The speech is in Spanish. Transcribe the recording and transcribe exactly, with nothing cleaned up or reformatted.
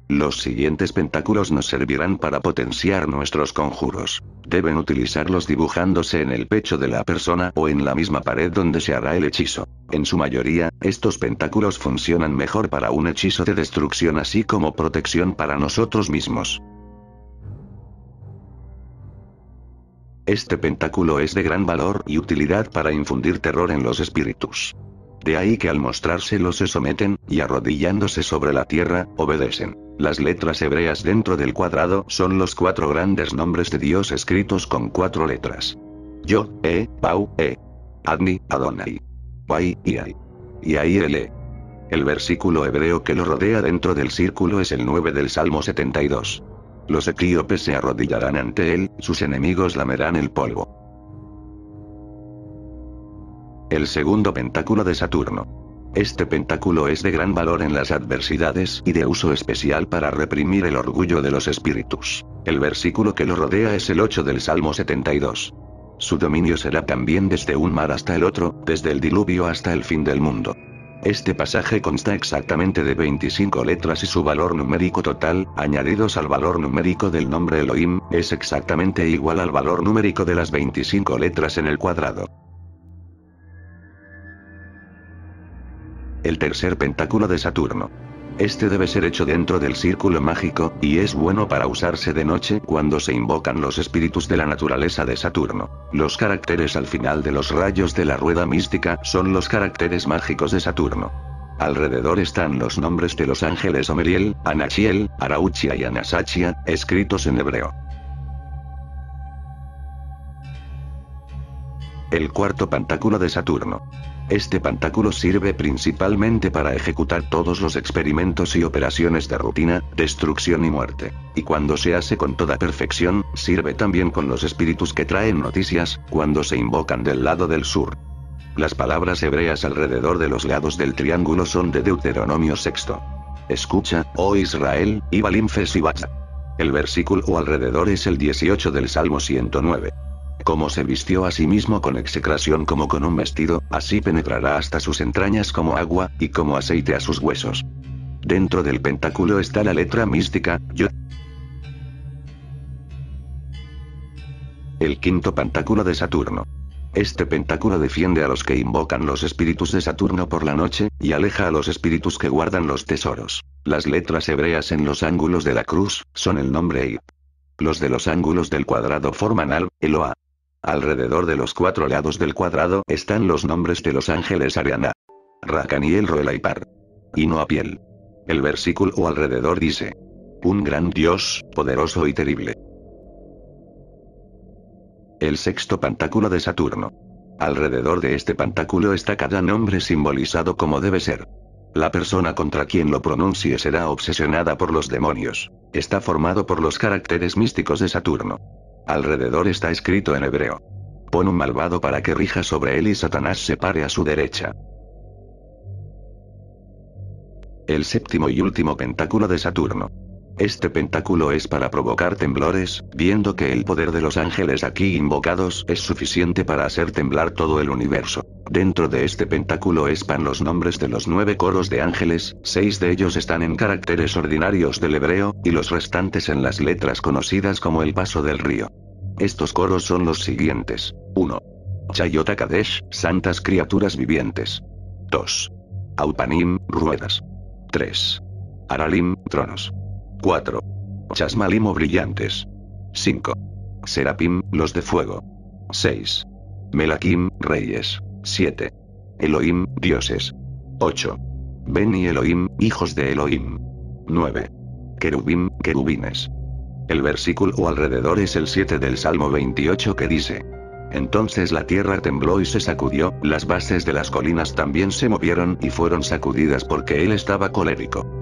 Los siguientes pentáculos nos servirán para potenciar nuestros conjuros. Deben utilizarlos dibujándose en el pecho de la persona o en la misma pared donde se hará el hechizo. En su mayoría, estos pentáculos funcionan mejor para un hechizo de destrucción así como protección para nosotros mismos. Este pentáculo es de gran valor y utilidad para infundir terror en los espíritus. De ahí que al mostrárselo se someten, y arrodillándose sobre la tierra, obedecen. Las letras hebreas dentro del cuadrado son los cuatro grandes nombres de Dios escritos con cuatro letras. Yo, E, Pau, E. Adni, Adonai. Wai, Iai. Y ahí el E. El versículo hebreo que lo rodea dentro del círculo es el nueve del Salmo setenta y dos. Los etíopes se arrodillarán ante él, sus enemigos lamerán el polvo. El segundo pentáculo de Saturno. Este pentáculo es de gran valor en las adversidades y de uso especial para reprimir el orgullo de los espíritus. El versículo que lo rodea es el ocho del Salmo setenta y dos. Su dominio será también desde un mar hasta el otro, desde el diluvio hasta el fin del mundo. Este pasaje consta exactamente de veinticinco letras y su valor numérico total, añadidos al valor numérico del nombre Elohim, es exactamente igual al valor numérico de las veinticinco letras en el cuadrado. El tercer pentáculo de Saturno. Este debe ser hecho dentro del círculo mágico, y es bueno para usarse de noche cuando se invocan los espíritus de la naturaleza de Saturno. Los caracteres al final de los rayos de la rueda mística son los caracteres mágicos de Saturno. Alrededor están los nombres de los ángeles Omeriel, Anachiel, Arauchia y Anasachia, escritos en hebreo. El cuarto pentáculo de Saturno. Este pentáculo sirve principalmente para ejecutar todos los experimentos y operaciones de rutina, destrucción y muerte. Y cuando se hace con toda perfección, sirve también con los espíritus que traen noticias, cuando se invocan del lado del sur. Las palabras hebreas alrededor de los lados del triángulo son de Deuteronomio sexto. Escucha, oh Israel, y Balimfes y Baza. El versículo alrededor es el dieciocho del Salmo ciento nueve. Como se vistió a sí mismo con execración como con un vestido, así penetrará hasta sus entrañas como agua, y como aceite a sus huesos. Dentro del pentáculo está la letra mística, Yod. El quinto pentáculo de Saturno. Este pentáculo defiende a los que invocan los espíritus de Saturno por la noche, y aleja a los espíritus que guardan los tesoros. Las letras hebreas en los ángulos de la cruz, son el nombre Ib. Los de los ángulos del cuadrado forman Al, Eloa. Alrededor de los cuatro lados del cuadrado están los nombres de los ángeles Ariana, Rakaniel Roelaipar y Noapiel. El versículo alrededor dice: un gran Dios, poderoso y terrible. El sexto pentáculo de Saturno. Alrededor de este pentáculo está cada nombre simbolizado como debe ser. La persona contra quien lo pronuncie será obsesionada por los demonios. Está formado por los caracteres místicos de Saturno. Alrededor está escrito en hebreo: pon un malvado para que rija sobre él y Satanás se pare a su derecha. El séptimo y último pentáculo de Saturno. Este pentáculo es para provocar temblores, viendo que el poder de los ángeles aquí invocados es suficiente para hacer temblar todo el universo. Dentro de este pentáculo están los nombres de los nueve coros de ángeles, seis de ellos están en caracteres ordinarios del hebreo, y los restantes en las letras conocidas como el paso del río. Estos coros son los siguientes. uno. Chayot HaKadosh, santas criaturas vivientes. dos. Aupanim, ruedas. tres. Aralim, tronos. cuatro. Chasmalim o brillantes. cinco. Serapim, los de fuego. seis. Melakim, reyes. siete. Elohim, dioses. ocho. Beni Elohim, hijos de Elohim. nueve. Querubim, querubines. El versículo alrededor es el siete del Salmo veintiocho que dice: entonces la tierra tembló y se sacudió, las bases de las colinas también se movieron y fueron sacudidas porque él estaba colérico.